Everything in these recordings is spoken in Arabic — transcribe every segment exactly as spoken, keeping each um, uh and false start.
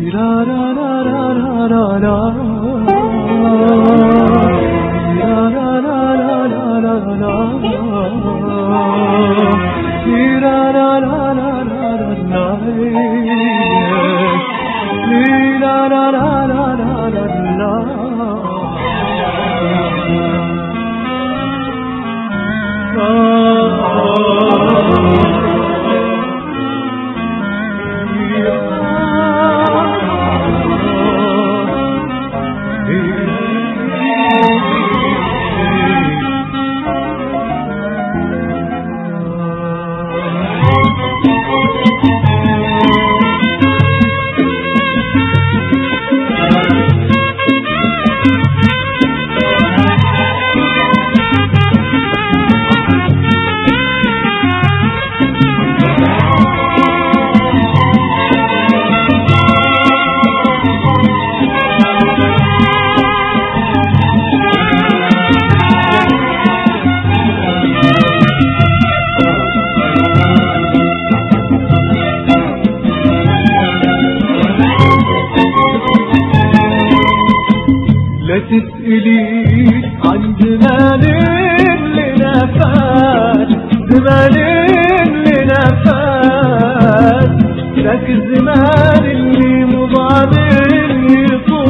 تسألي عن زمان اللي نفات، زمان اللي نفات، ذاك الزمان اللي مضى مني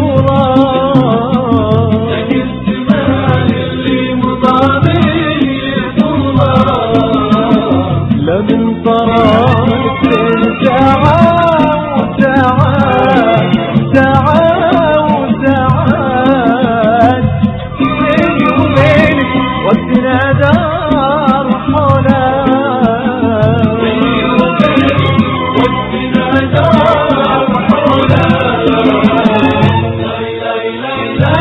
طولان، ذاك الزمان اللي مضى مني طولان، لا من طرف ساعة وساعات ساعات وساعات بيني وبينك وقتنا دار حولان، بيني وبينك وقتنا دار حولان، لا لا لا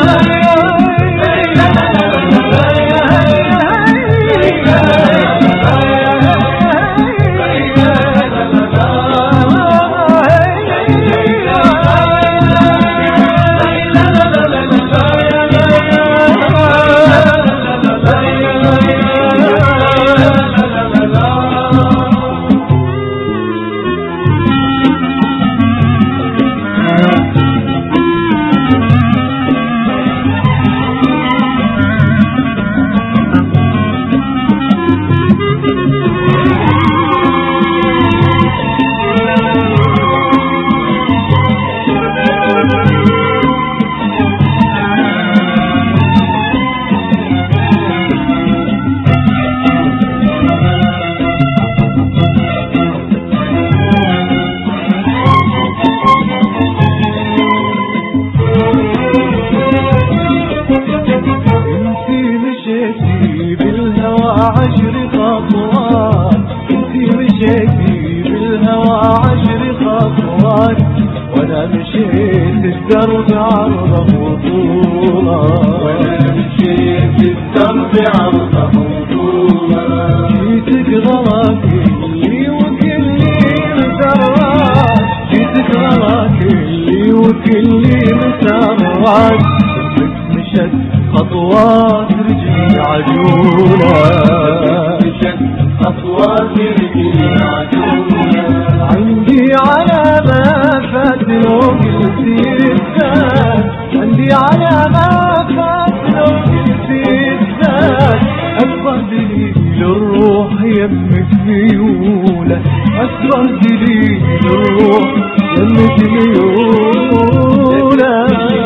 عشر خطوات، انتي مشيتي بالهوى عشر خطوات، وانا مشيت الدرب عرضه وطولا، وانا مشيت الدرب عرضه وطولا، جيتك غلاك اللي وكلي مسرات، جيتك غلاك اللي وكلي مسرات، مشت خطوات رجلي عجولة، مشت خطوات رجلي عجولة، عندي على ما فات لو قلتي الثاني، عندي على ما فات لو قلتي الثاني، أكبر دليل الروح يمك ميولة، أكبر دليل الروح يمك ميولة،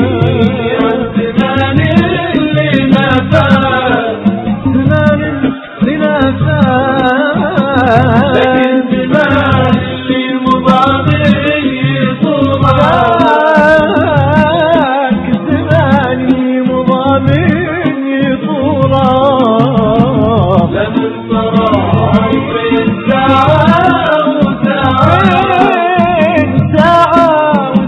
لكن زمان اللي مضى مني طولان، زمان اللي مضى مني طولان، لا من طرف ساعة وساعات ساعة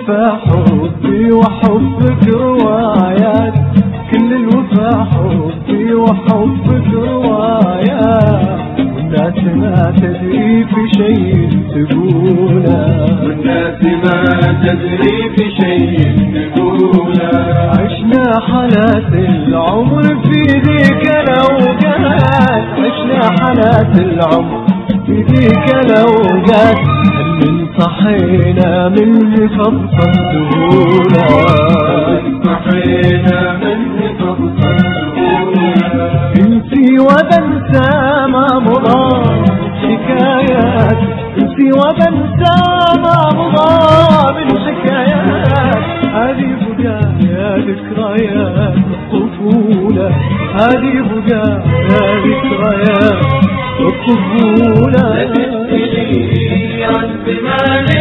الوفا حبي وحبك روايات، كل الوفا حبي وحبك روايات، والناس ما تدري في شيء تقوله، والناس ما تدري في شيء تقوله. عشنا حالات العمر في ذيك الأوقات، عشنا حالات العمر في ذيك الأوقات، اللي انصحينا من فضفض سهولة، انصحينا من فضفض سهولة. انسي وبنسى ما مضى حكايات، انسي وبنسى ما مضى من حكايات، هذه بقايا ذكريات الطفولة، هذه بقايا ذكريات الطفولة. لا تسألي عن زمان